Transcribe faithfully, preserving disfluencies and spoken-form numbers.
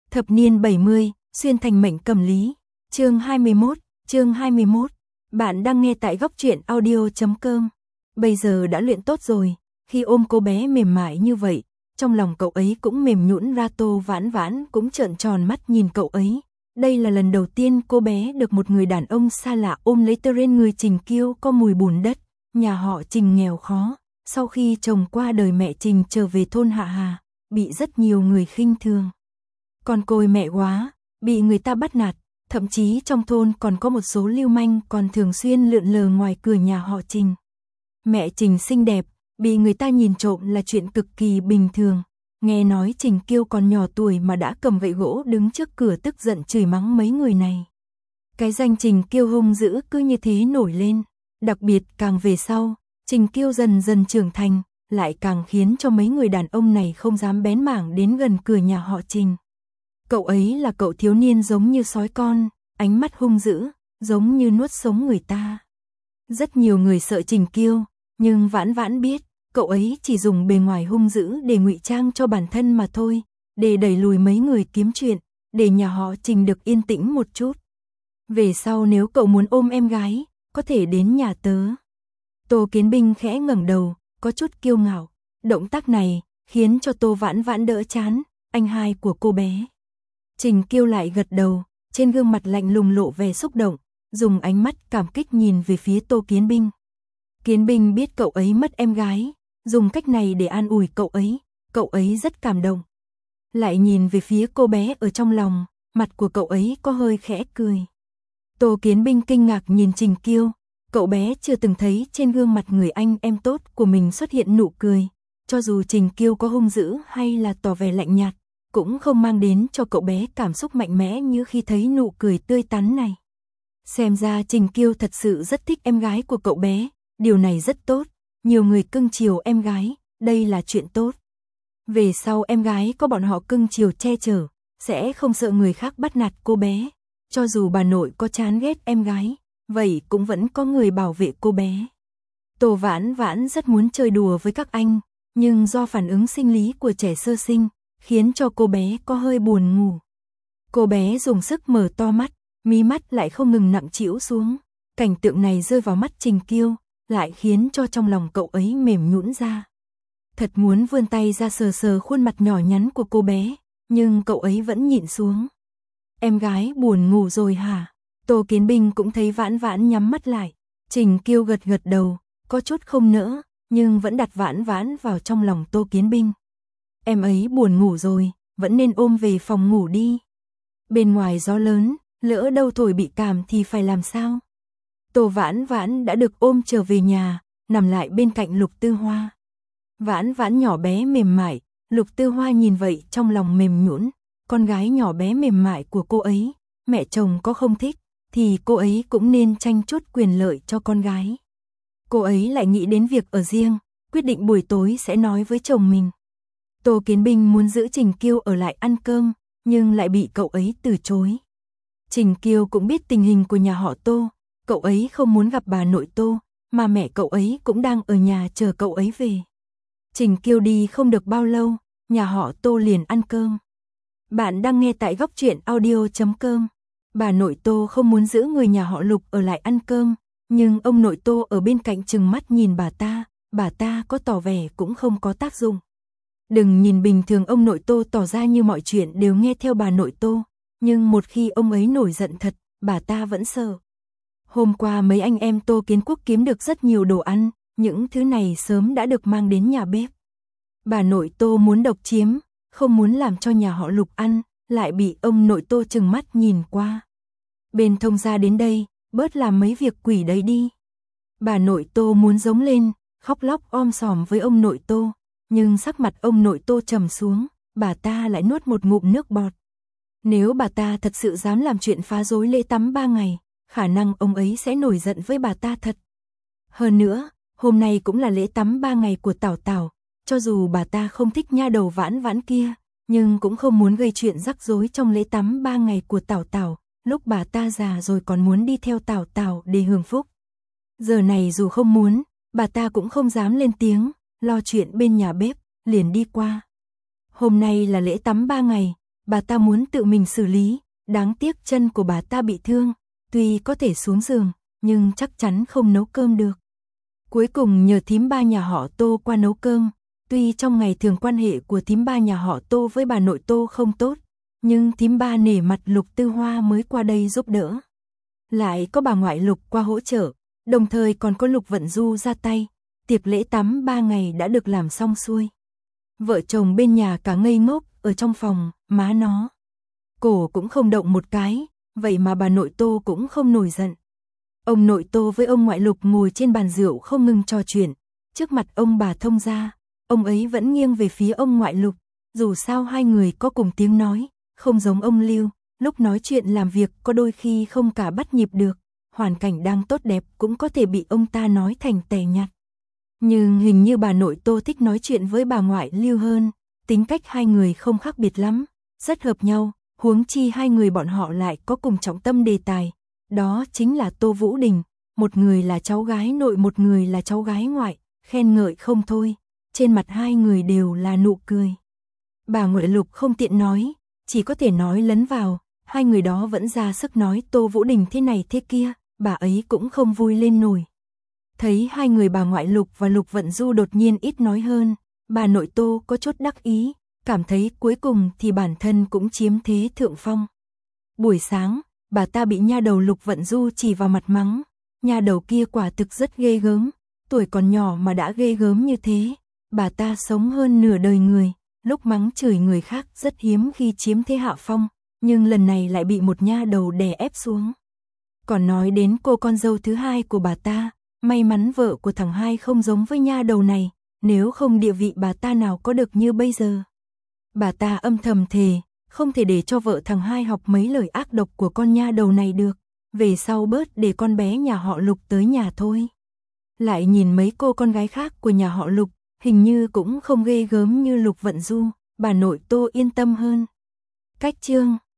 Thập niên bảy mươi, xuyên thành mệnh cầm lý. Chương hai mươi mốt, chương hai mươi mốt. Bạn đang nghe tại góc truyện audio chấm com. Bây giờ đã luyện tốt rồi, khi ôm cô bé mềm mại như vậy, trong lòng cậu ấy cũng mềm nhũn ra. Tô Vãn Vãn cũng trợn tròn mắt nhìn cậu ấy. Đây là lần đầu tiên cô bé được một người đàn ông xa lạ ôm lấy. Trên người Trình Kiêu có mùi bùn đất, nhà họ Trình nghèo khó, sau khi chồng qua đời mẹ Trình trở về thôn Hạ Hà, bị rất nhiều người khinh thường. Con côi mẹ quá, bị người ta bắt nạt, thậm chí trong thôn còn có một số lưu manh còn thường xuyên lượn lờ ngoài cửa nhà họ Trình. Mẹ Trình xinh đẹp, bị người ta nhìn trộm là chuyện cực kỳ bình thường. Nghe nói Trình Kiêu còn nhỏ tuổi mà đã cầm gậy gỗ đứng trước cửa tức giận chửi mắng mấy người này. Cái danh Trình Kiêu hung dữ cứ như thế nổi lên. Đặc biệt càng về sau, Trình Kiêu dần dần trưởng thành, lại càng khiến cho mấy người đàn ông này không dám bén mảng đến gần cửa nhà họ Trình. Cậu ấy là cậu thiếu niên giống như sói con, ánh mắt hung dữ, giống như nuốt sống người ta. Rất nhiều người sợ Trình Kiêu, nhưng Vãn Vãn biết, cậu ấy chỉ dùng bề ngoài hung dữ để ngụy trang cho bản thân mà thôi, để đẩy lùi mấy người kiếm chuyện, để nhà họ Trình được yên tĩnh một chút. Về sau nếu cậu muốn ôm em gái, có thể đến nhà tớ. Tô Kiến Binh khẽ ngẩng đầu, có chút kiêu ngạo. Động tác này khiến cho Tô Vãn Vãn đỡ chán, anh hai của cô bé. Trình Kiêu lại gật đầu, trên gương mặt lạnh lùng lộ vẻ xúc động, dùng ánh mắt cảm kích nhìn về phía Tô Kiến Binh. Kiến Binh biết cậu ấy mất em gái, dùng cách này để an ủi cậu ấy, cậu ấy rất cảm động. Lại nhìn về phía cô bé ở trong lòng, mặt của cậu ấy có hơi khẽ cười. Tô Kiến Binh kinh ngạc nhìn Trình Kiêu, cậu bé chưa từng thấy trên gương mặt người anh em tốt của mình xuất hiện nụ cười, cho dù Trình Kiêu có hung dữ hay là tỏ vẻ lạnh nhạt, cũng không mang đến cho cậu bé cảm xúc mạnh mẽ như khi thấy nụ cười tươi tắn này. Xem ra Trình Kiêu thật sự rất thích em gái của cậu bé, điều này rất tốt, nhiều người cưng chiều em gái, đây là chuyện tốt. Về sau em gái có bọn họ cưng chiều che chở, sẽ không sợ người khác bắt nạt cô bé, cho dù bà nội có chán ghét em gái, vậy cũng vẫn có người bảo vệ cô bé. Tô Vãn Vãn rất muốn chơi đùa với các anh, nhưng do phản ứng sinh lý của trẻ sơ sinh, khiến cho cô bé có hơi buồn ngủ. Cô bé dùng sức mở to mắt, mí mắt lại không ngừng nặng trĩu xuống. Cảnh tượng này rơi vào mắt Trình Kiêu, lại khiến cho trong lòng cậu ấy mềm nhũn ra. Thật muốn vươn tay ra sờ sờ khuôn mặt nhỏ nhắn của cô bé, nhưng cậu ấy vẫn nhịn xuống. Em gái buồn ngủ rồi hả? Tô Kiến Binh cũng thấy Vãn Vãn nhắm mắt lại. Trình Kiêu gật gật đầu, có chút không nỡ, nhưng vẫn đặt Vãn Vãn vào trong lòng Tô Kiến Binh. Em ấy buồn ngủ rồi, vẫn nên ôm về phòng ngủ đi. Bên ngoài gió lớn, lỡ đâu thổi bị cảm thì phải làm sao? Tô Vãn Vãn đã được ôm trở về nhà, nằm lại bên cạnh Lục Tư Hoa. Vãn Vãn nhỏ bé mềm mại, Lục Tư Hoa nhìn vậy trong lòng mềm nhũn, con gái nhỏ bé mềm mại của cô ấy, mẹ chồng có không thích, thì cô ấy cũng nên tranh chút quyền lợi cho con gái. Cô ấy lại nghĩ đến việc ở riêng, quyết định buổi tối sẽ nói với chồng mình. Tô Kiến Binh muốn giữ Trình Kiêu ở lại ăn cơm, nhưng lại bị cậu ấy từ chối. Trình Kiêu cũng biết tình hình của nhà họ Tô, cậu ấy không muốn gặp bà nội Tô, mà mẹ cậu ấy cũng đang ở nhà chờ cậu ấy về. Trình Kiêu đi không được bao lâu, nhà họ Tô liền ăn cơm. Bạn đang nghe tại góc truyện audio chấm com. Bà nội Tô không muốn giữ người nhà họ Lục ở lại ăn cơm, nhưng ông nội Tô ở bên cạnh trừng mắt nhìn bà ta, bà ta có tỏ vẻ cũng không có tác dụng. Đừng nhìn bình thường ông nội Tô tỏ ra như mọi chuyện đều nghe theo bà nội Tô, nhưng một khi ông ấy nổi giận thật, bà ta vẫn sợ. Hôm qua mấy anh em Tô Kiến Quốc kiếm được rất nhiều đồ ăn, những thứ này sớm đã được mang đến nhà bếp. Bà nội Tô muốn độc chiếm, không muốn làm cho nhà họ Lục ăn, lại bị ông nội Tô trừng mắt nhìn qua. Bên thông gia đến đây, bớt làm mấy việc quỷ đấy đi. Bà nội Tô muốn giống lên, khóc lóc om sòm với ông nội Tô, nhưng sắc mặt ông nội Tô trầm xuống, bà ta lại nuốt một ngụm nước bọt. Nếu bà ta thật sự dám làm chuyện phá rối lễ tắm ba ngày, khả năng ông ấy sẽ nổi giận với bà ta thật. Hơn nữa, hôm nay cũng là lễ tắm ba ngày của Tảo Tảo, cho dù bà ta không thích nha đầu Vãn Vãn kia, nhưng cũng không muốn gây chuyện rắc rối trong lễ tắm ba ngày của Tảo Tảo, lúc bà ta già rồi còn muốn đi theo Tảo Tảo để hưởng phúc. Giờ này dù không muốn, bà ta cũng không dám lên tiếng, lo chuyện bên nhà bếp, liền đi qua. Hôm nay là lễ tắm ba ngày, bà ta muốn tự mình xử lý, đáng tiếc chân của bà ta bị thương, tuy có thể xuống giường, nhưng chắc chắn không nấu cơm được. Cuối cùng nhờ thím ba nhà họ Tô qua nấu cơm, tuy trong ngày thường quan hệ của thím ba nhà họ Tô với bà nội Tô không tốt, nhưng thím ba nể mặt Lục Tư Hoa mới qua đây giúp đỡ. Lại có bà ngoại Lục qua hỗ trợ, đồng thời còn có Lục Vận Du ra tay, tiệc lễ tắm ba ngày đã được làm xong xuôi. Vợ chồng bên nhà cả ngây ngốc, ở trong phòng, má nó. Cổ cũng không động một cái, vậy mà bà nội Tô cũng không nổi giận. Ông nội Tô với ông ngoại Lục ngồi trên bàn rượu không ngừng trò chuyện, trước mặt ông bà thông gia, ông ấy vẫn nghiêng về phía ông ngoại Lục, dù sao hai người có cùng tiếng nói, không giống ông Lưu, lúc nói chuyện làm việc có đôi khi không cả bắt nhịp được, hoàn cảnh đang tốt đẹp cũng có thể bị ông ta nói thành tẻ nhạt. Nhưng hình như bà nội Tô thích nói chuyện với bà ngoại Lưu hơn, tính cách hai người không khác biệt lắm, rất hợp nhau, huống chi hai người bọn họ lại có cùng trọng tâm đề tài, đó chính là Tô Vũ Đình, một người là cháu gái nội một người là cháu gái ngoại, khen ngợi không thôi, trên mặt hai người đều là nụ cười. Bà ngoại Lục không tiện nói, chỉ có thể nói lấn vào, hai người đó vẫn ra sức nói Tô Vũ Đình thế này thế kia, bà ấy cũng không vui lên nổi. Thấy hai người bà ngoại Lục và Lục Vận Du đột nhiên ít nói hơn, bà nội Tô có chút đắc ý, cảm thấy cuối cùng thì bản thân cũng chiếm thế thượng phong. Buổi sáng, bà ta bị nha đầu Lục Vận Du chỉ vào mặt mắng, nha đầu kia quả thực rất ghê gớm, tuổi còn nhỏ mà đã ghê gớm như thế, bà ta sống hơn nửa đời người, lúc mắng chửi người khác rất hiếm khi chiếm thế hạ phong, nhưng lần này lại bị một nha đầu đè ép xuống. Còn nói đến cô con dâu thứ hai của bà ta, may mắn vợ của thằng hai không giống với nha đầu này, nếu không địa vị bà ta nào có được như bây giờ. Bà ta âm thầm thề, không thể để cho vợ thằng hai học mấy lời ác độc của con nha đầu này được, về sau bớt để con bé nhà họ Lục tới nhà thôi. Lại nhìn mấy cô con gái khác của nhà họ Lục, hình như cũng không ghê gớm như Lục Vận Du, bà nội Tô yên tâm hơn. Cách chương